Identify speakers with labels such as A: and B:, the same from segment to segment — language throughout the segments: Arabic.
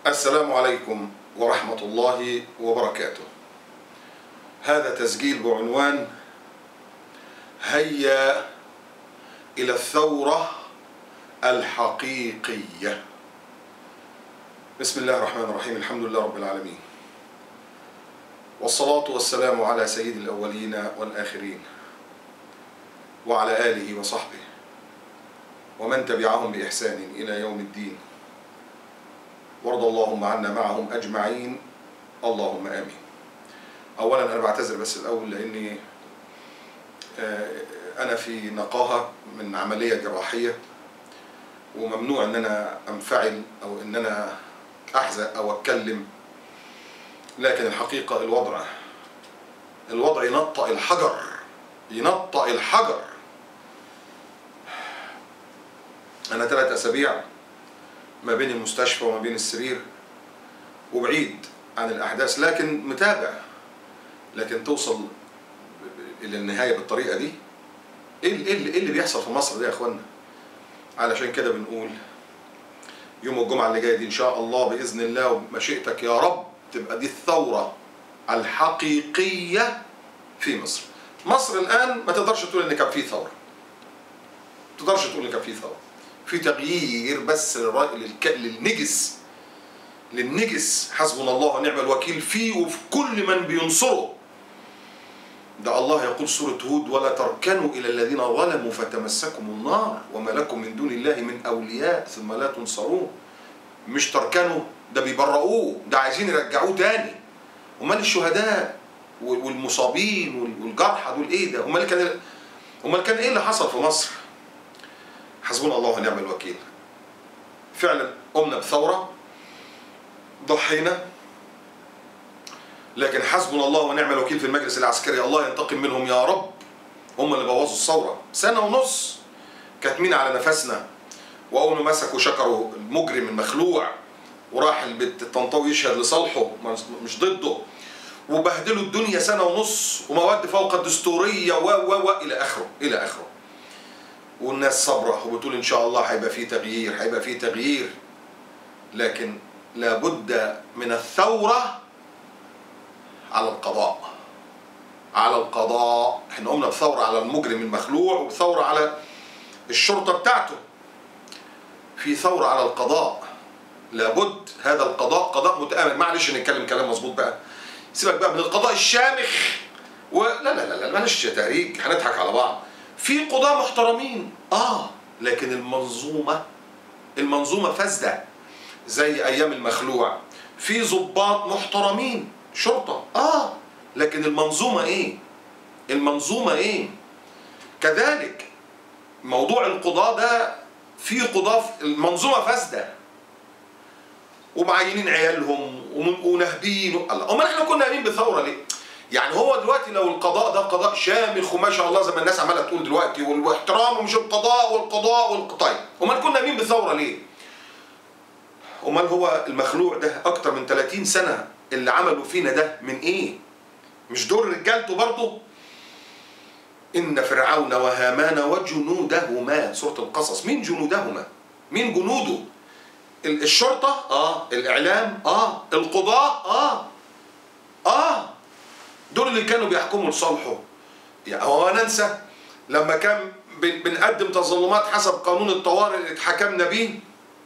A: السلام عليكم ورحمة الله وبركاته. هذا تسجيل بعنوان هيا إلى الثورة الحقيقية. بسم الله الرحمن الرحيم، الحمد لله رب العالمين، والصلاة والسلام على سيد الأولين والآخرين وعلى آله وصحبه ومن تبعهم بإحسان إلى يوم الدين، وارض اللهم عنا معهم أجمعين، اللهم آمين. أولا أنا بعتذر بس الأول لأني أنا في نقاهة من عملية جراحية، وممنوع أن أنا أنفعل أو أن أنا أحزق أو أتكلم، لكن الحقيقة الوضع ينطق الحجر. أنا 3 أسابيع ما بين المستشفى وما بين السرير وبعيد عن الأحداث، لكن متابع. لكن توصل إلى النهاية بالطريقة دي، إيه اللي بيحصل في مصر ده يا إخوانا؟ علشان كده بنقول يوم الجمعة اللي جاية دي إن شاء الله بإذن الله ومشيئتك يا رب تبقى دي الثورة الحقيقية في مصر. مصر الآن ما تقدرش تقول إن كان في ثورة، ما تقدرش تقول إن كان في ثورة، في تغيير بس للنجس حسبنا الله ونعم الوكيل فيه وفي كل من بينصره. ده الله يقول سورة هود: ولا تركنوا إلى الذين ظلموا فتمسكم النار وما لكم من دون الله من أولياء ثم لا تنصرون. مش تركنوا، ده بيبرؤوه، ده عايزين يرجعوه تاني. ومال الشهداء والمصابين والجرحى دول ايه ده؟ امال كان ايه اللي حصل في مصر؟ حسبنا الله ونعم الوكيل. فعلا قمنا بثورة، ضحينا، لكن حسبنا الله ونعم الوكيل في المجلس العسكري، الله ينتقم منهم يا رب. هم اللي بوظوا الثورة. 1.5 سنة كاتمين على نفسنا، وأول ما مسكوا شكروا المجرم المخلوع وراح البيت الطنطاوي يشهد لصالحه مش ضده، وبهدلوا الدنيا 1.5 سنة ومواد فوق الدستورية و إلى آخره. والناس صبرة وبتقول إن شاء الله هيبقى فيه تغيير، لكن لابد من الثورة على القضاء. احنا قمنا بثورة على المجرم المخلوع وبثورة على الشرطة بتاعته، في ثورة على القضاء. لابد هذا القضاء قضاء متآمل. معلش نتكلم كلام مظبوط بقى، سيبك بقى من القضاء الشامخ لا معلش تهريج، هنضحك على بعض. في قضاة محترمين لكن المنظومة فاسدة زي أيام المخلوع. في ضباط محترمين شرطة لكن المنظومة ايه؟ كذلك موضوع القضاء ده، في قضاة المنظومة فاسدة ومعينين عيالهم ونهبين. امال احنا كنا قايمين بثورة ليه؟ يعني هو دلوقتي لو القضاء ده قضاء شامخ وما شاء الله زي ما الناس عماله تقول دلوقتي واحترام ومش القضاء، امال كنا قايمين بثورة ليه؟ امال هو المخلوع ده اكتر من 30 سنة اللي عملوا فينا ده من ايه؟ مش دول رجالته برضه؟ إن فرعون وهامان وجنودهما، سورة القصص. مين جنودهما؟ مين جنوده؟ الشرطة الإعلام القضاء دول اللي كانوا بيحكموا لصالحه. يعني هو ننسى لما كان بنقدم تظلمات حسب قانون الطوارئ اللي اتحكمنا بيه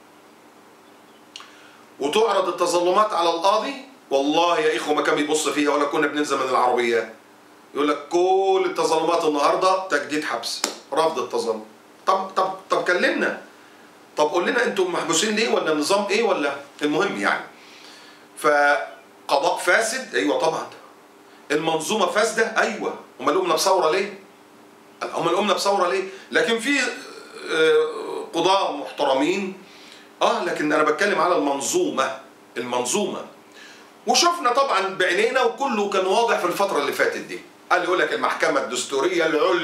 A: وتعرض التظلمات على القاضي؟ والله يا إخوة ما كان بيبص فيها ولا كنا بننزل من العربيات. يقول لك كل التظلمات النهارده تجديد حبس، رفض التظلم. طب كلمنا، طب قول لنا انتم محبوسين ليه، ولا النظام ايه، ولا المهم يعني. فقضاء فاسد، ايوه طبعا. المنظومه فاسده، ايوه. امال قمنا بثوره ليه؟ لكن في قضاة محترمين لكن انا بتكلم على المنظومه. وشفنا طبعا بعينينا وكله كان واضح في الفترة اللي فاتت دي. قال يقول لك المحكمة الدستورية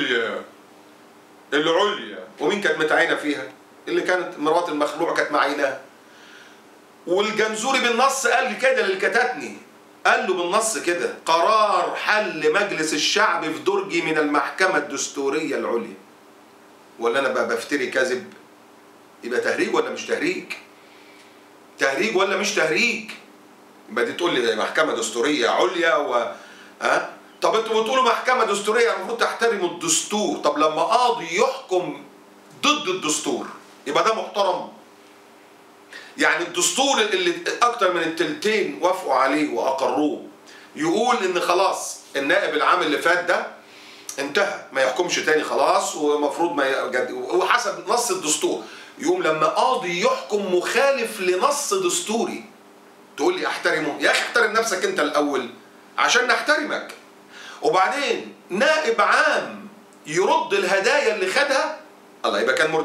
A: العليا، ومين كانت متعينة فيها؟ اللي كانت مرات المخلوع كانت معيناها. والجنزوري بالنص قال كده للكتاتني، قال له بالنص كده: قرار حل مجلس الشعب في درجي من المحكمة الدستورية العليا. ولا انا بقى بفتري كذب؟ يبقى تهريج ولا مش تهريج؟ تهريج ولا مش تهريج؟ يبقى دي تقول لي محكمة دستورية عليا طب انتوا بتقولوا محكمة دستورية المفروض تحترموا الدستور. طب لما قاضي يحكم ضد الدستور يبقى ده محترم؟ يعني الدستور اللي اكتر من التلتين وافقوا عليه واقروه يقول ان خلاص النائب العام اللي فات ده انتهى، ما يحكمش تاني خلاص، ومفروض ما وحسب نص الدستور. يقوم لما قاضي يحكم مخالف لنص دستوري تقول لي احترمه؟ يا اخي احترم نفسك انت الاول عشان نحترمك. وبعدين نائب عام يرد الهدايا اللي خدها، الله، يبقى كان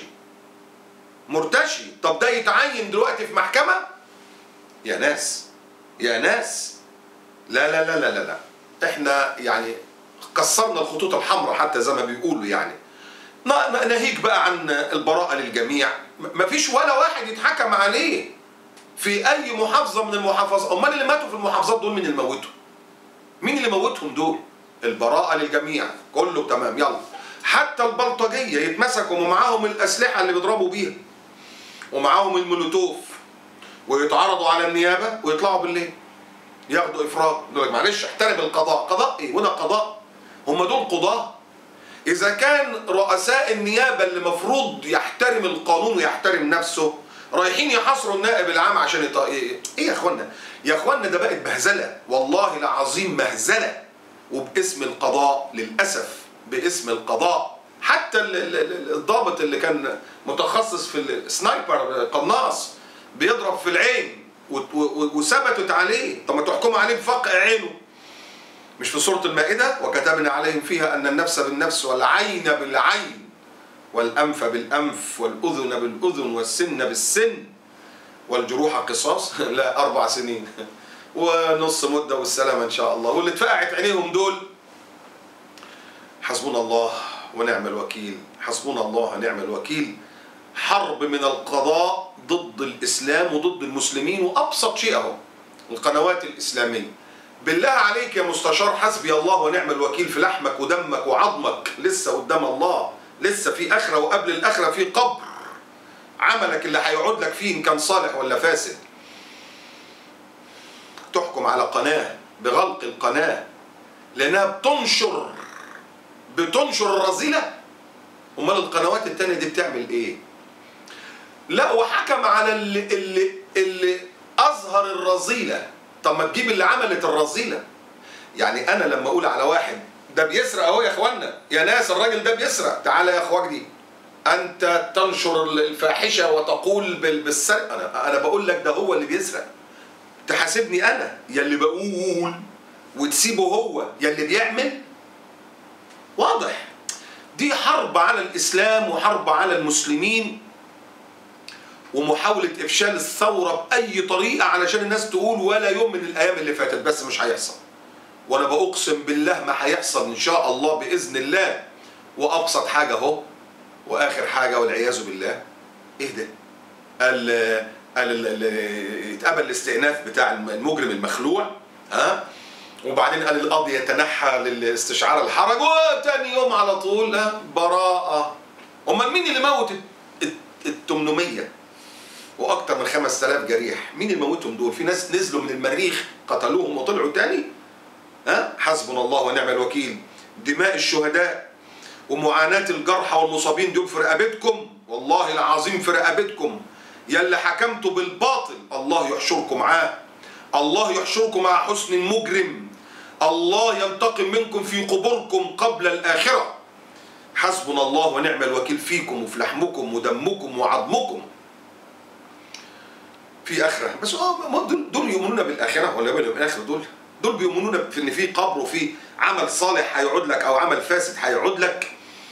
A: مرتشي. طب ده يتعين دلوقتي في محكمة؟ يا ناس يا ناس، لا لا لا لا لا، احنا يعني كسرنا الخطوط الحمراء حتى زي ما بيقولوا. يعني ناهيك بقى عن البراءة للجميع، مفيش ولا واحد يتحكم عليه في اي محافظة من المحافظات. امال اللي ماتوا في المحافظات دول مين اللي موتهم؟ مين اللي موتهم دول؟ البراءة للجميع، كله تمام. يلا حتى البلطجية يتمسكوا ومعاهم الأسلحة اللي بيضربوا بيها ومعاهم المولوتوف ويتعرضوا على النيابة ويطلعوا بالليل ياخدوا إفراج. يقول لك معلش احترم القضاء. قضاء إيه؟ وده قضاء؟ هم دول قضاة؟ إذا كان رؤساء النيابة اللي مفروض يحترم القانون ويحترم نفسه رايحين يحاصروا النائب العام عشان إيه يا إخوانا؟ يا إخوانا ده بقت مهزلة، والله العظيم مهزلة. وباسم القضاء للأسف، باسم القضاء. حتى الضابط اللي كان متخصص في السنايبر، قناص بيضرب في العين وثبتت عليه، طب ما تحكموا عليه بفقع عينه. مش في سورة المائدة وكتبنا عليهم فيها أن النفس بالنفس والعين بالعين والأنف بالأنف والأذن بالأذن والسن بالسن والجروح قصاص؟ لا، 4 سنين ونص مدة والسلامة إن شاء الله. واللي اتفقعت عينيهم دول حسبنا الله ونعم الوكيل، حسبنا الله ونعم الوكيل. حرب من القضاء ضد الإسلام وضد المسلمين، وأبسط شيء أهو القنوات الإسلامية. بالله عليك يا مستشار، حسبي الله ونعم الوكيل في لحمك ودمك وعظمك. لسه قدام الله، لسه في آخرة، وقبل الآخرة في قبر. عملك اللي هيقعد لك فيه إن كان صالح ولا فاسد. تحكم على قناة بغلق القناة لأنها بتنشر الرذيلة؟ أمال القنوات التانية دي بتعمل إيه؟ لا، وحكم على اللي أظهر الرذيلة. طب ما تجيب اللي عملت الرذيلة. يعني أنا لما أقول على واحد ده بيسرق أهو يا إخوانا، يا ناس الراجل ده بيسرق، تعالى يا إخواك دي أنت تنشر الفاحشة وتقول بالسرق. أنا بقول لك ده هو اللي بيسرق، تحاسبني أنا يا اللي بقول وتسيبه هو يا اللي بيعمل؟ واضح. دي حرب على الإسلام وحرب على المسلمين ومحاولة إفشال الثورة بأي طريقة علشان الناس تقول ولا يوم من الأيام اللي فاتت. بس مش هيحصل، وأنا بأقسم بالله ما هيحصل إن شاء الله بإذن الله. وأبسط حاجة أهو وآخر حاجة والعياذ بالله، إيه ده؟ اتقبل الاستئناف بتاع المجرم المخلوع، ها؟ وبعدين قال القاضي يتنحى للاستشعار الحرج، وتاني يوم على طول براءة. امال مين اللي موت ال 800 واكتر من 5000 جريح؟ مين اللي موتهم دول؟ في ناس نزلوا من المريخ قتلوهم وطلعوا تاني؟ ها؟ حسبنا الله ونعم الوكيل. دماء الشهداء ومعاناة الجرحى والمصابين دول في رقبتكم، والله العظيم في رقبتكم. يلي حكمتوا بالباطل الله يحشركم معاه، الله يحشركم مع حسن المجرم، الله ينتقم منكم في قبوركم قبل الآخرة. حسبنا الله ونعم الوكيل فيكم وفي لحمكم ودمكم وعظمكم. في آخرة، بس دول يؤمنون بالآخرة ولا يؤمنون بالآخرة؟ دول بيؤمنون في إن في قبر وفي عمل صالح هيعود لك أو عمل فاسد هيعود لك.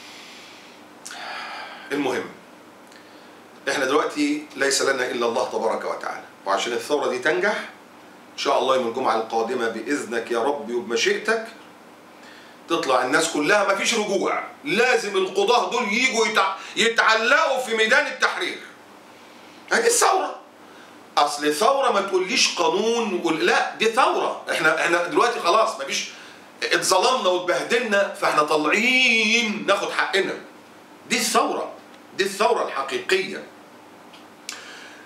A: المهم احنا دلوقتي ليس لنا إلا الله تبارك وتعالى، وعشان الثورة دي تنجح إن شاء الله يوم الجمعة القادمة بإذنك يا ربي وبمشيئتك تطلع الناس كلها، مفيش رجوع. لازم القضاة دول يجوا يتعلقوا في ميدان التحرير. هذه الثورة. أصل ثورة ما تقوليش قانون لا، دي ثورة. احنا دلوقتي خلاص مفيش، اتظلمنا واتبهدلنا فاحنا طالعين ناخد حقنا. دي الثورة، دي الثورة الحقيقية.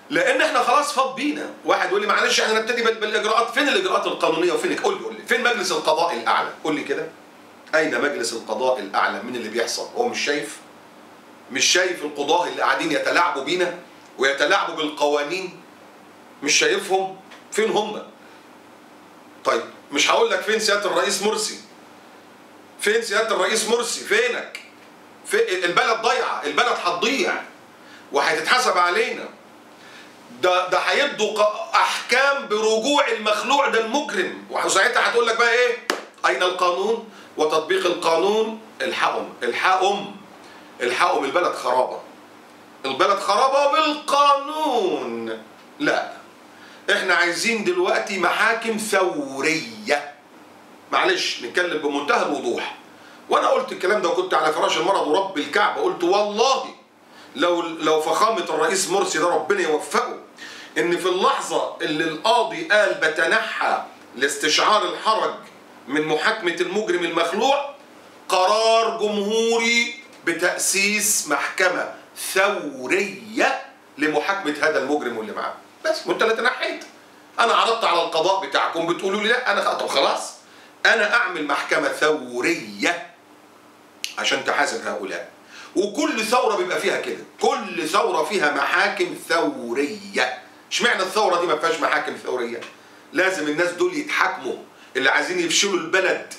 A: لان احنا خلاص فاض بينا. واحد يقول لي معلش احنا نبتدي بالاجراءات، فين الاجراءات القانونيه وفين؟ قول لي فين مجلس القضاء الاعلى؟ قول لي كده، اين مجلس القضاء الاعلى من اللي بيحصل؟ هو مش شايف؟ مش شايف القضاه اللي قاعدين يتلاعبوا بينا ويتلاعبوا بالقوانين؟ مش شايفهم؟ فين هم؟ طيب مش هقول لك فين سياده الرئيس مرسي؟ فين سياده الرئيس مرسي؟ فينك؟ في البلد ضايعه، البلد هتضيع وهتتحسب علينا. ده هيبدو احكام برجوع المخلوع ده المجرم، وساعتها هتقول لك بقى ايه؟ اين القانون وتطبيق القانون؟ الحقهم الحقهم الحقهم، البلد خرابه، البلد خرابه بالقانون. لا، احنا عايزين دلوقتي محاكم ثوريه. معلش نتكلم بمنتهى الوضوح، وانا قلت الكلام ده وكنت على فراش المرض ورب الكعبه قلت والله لو فخامه الرئيس مرسي ده ربنا يوفقه، ان في اللحظه اللي القاضي قال بتنحى لاستشعار الحرج من محاكمه المجرم المخلوع، قرار جمهوري بتاسيس محكمه ثوريه لمحاكمه هذا المجرم واللي معاه. بس وانت اللي تنحيت. انا عرضت على القضاء بتاعكم بتقولوا لي لا، انا طب خلاص انا اعمل محكمه ثوريه عشان تحاسب هؤلاء. وكل ثوره بيبقى فيها كده، كل ثوره فيها محاكم ثوريه. اشمعنى الثوره دي ما فيهاش محاكم ثوريه؟ لازم الناس دول يتحاكموا، اللي عايزين يفشلوا البلد،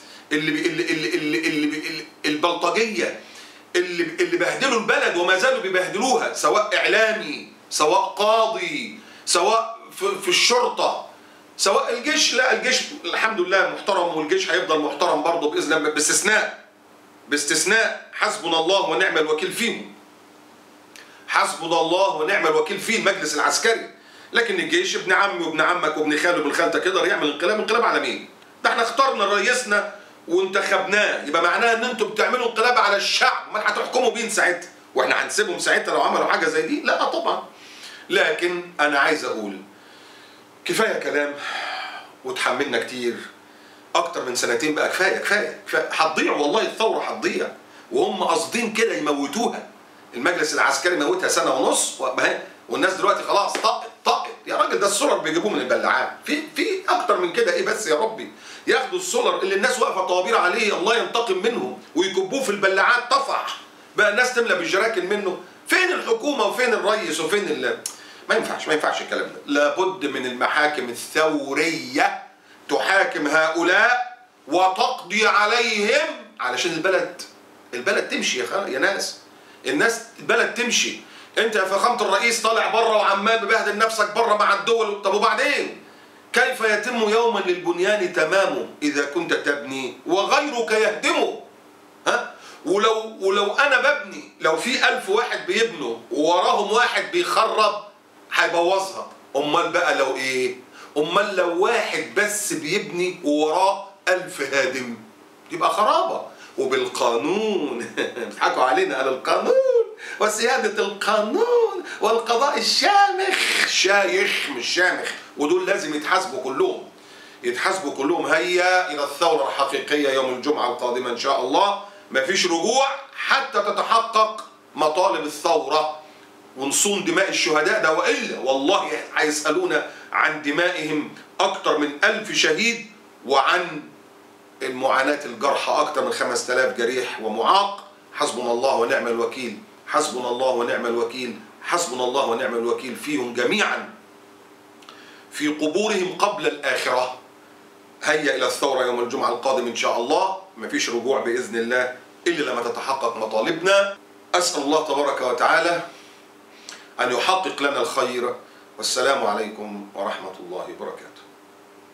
A: اللي البلطجيه اللي بهدلوا البلد وما زالوا بيبهدلوها، سواء اعلامي، سواء قاضي، سواء في الشرطه، سواء الجيش. لا الجيش الحمد لله محترم، والجيش هيفضل محترم برضه باذن الله، باستثناء حسبنا الله ونعم الوكيل فيهم. حسبنا الله ونعم الوكيل فيه المجلس العسكري. لكن الجيش ابن عمي وابن عمك وابن خالي وابن خالتك يقدر يعمل انقلاب؟ انقلاب على مين؟ ده احنا اخترنا رئيسنا وانتخبناه، يبقى معناها ان انتم بتعملوا انقلاب على الشعب. ما هتحكموا بين ساعتها واحنا هنسيبهم ساعتها لو عملوا حاجه زي دي؟ لا طبعا. لكن انا عايز اقول كفايه كلام وتحملنا كتير، اكتر من سنتين بقى. كفايه هتضيع والله، الثوره هتضيع، وهم قاصدين كده يموتوها. المجلس العسكري موتها سنه ونص والناس دلوقتي خلاص طقت يا راجل. ده السولر بيجيبوه من البلاعات، في اكتر من كده ايه بس يا ربي؟ ياخدوا السولر اللي الناس واقفه طوابير عليه الله ينتقم منهم ويكبوه في البلاعات طفح بقى الناس تملى بالجراكن منه. فين الحكومه وفين الرئيس وفين ما ينفعش الكلام ده. لابد من المحاكم الثوريه تحاكم هؤلاء وتقضي عليهم علشان البلد تمشي يا ناس. البلد تمشي. انت يا فخامه الرئيس طالع بره وعمال ببهدل نفسك بره مع الدول. طب وبعدين؟ كيف يتم يوما للبنيان تمامه اذا كنت تبني وغيرك يهدمه؟ ها؟ ولو انا ببني، لو في 1000 واحد بيبنوا ووراهم واحد بيخرب هيبوظها. امال بقى لو ايه؟ امال لو واحد بس بيبني ووراه 1000 هادم يبقى خرابه. وبالقانون بيضحكوا علينا على القانون وسيادة القانون والقضاء الشامخ. شايخ مش شامخ. ودول لازم يتحاسبوا كلهم. هيا إلى الثورة الحقيقية يوم الجمعة القادمة إن شاء الله. مفيش رجوع حتى تتحقق مطالب الثورة ونصون دماء الشهداء ده، وإلا والله هيسألونا عن دمائهم. أكتر من 1000 شهيد، وعن المعاناة الجرحى أكتر من 5000 جريح ومعاق. حسبنا الله ونعم الوكيل، حسبنا الله ونعم الوكيل، حسبنا الله ونعم الوكيل فيهم جميعا في قبورهم قبل الآخرة. هيا إلى الثورة يوم الجمعة القادم إن شاء الله. مفيش رجوع بإذن الله إلا لما تتحقق مطالبنا. أسأل الله تبارك وتعالى أن يحقق لنا الخير. والسلام عليكم ورحمة الله وبركاته.